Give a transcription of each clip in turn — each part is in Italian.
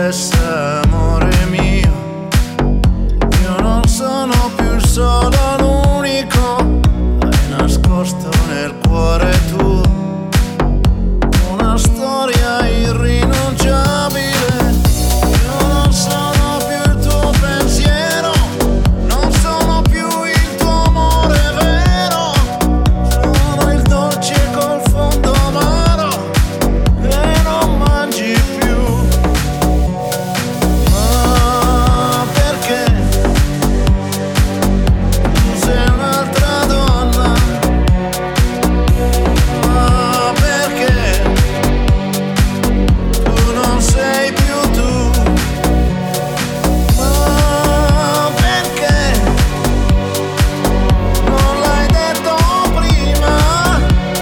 interessa, amore mio. Io non sono più il solo, l'unico. Hai nascosto nel cuore tuo una storia irrinunciabile. Io non sono più il tuo pensiero, non sono più il tuo amore vero. Sono il dolce col fondo amaro e non mangi più. Ma perché tu sei un'altra donna? Ma perché tu non sei più tu? Ma perché non l'hai detto prima?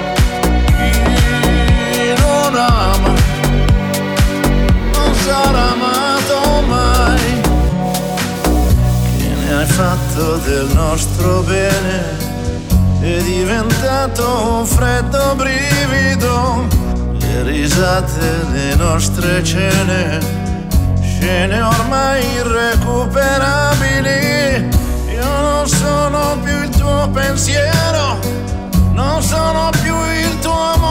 Chi non ama non sarà amato mai. Che ne hai fatto del nostro bene? È diventato un freddo brivido. Le risate, le nostre cene, scene ormai irrecuperabili. Io non sono più il tuo pensiero, non sono più il tuo amore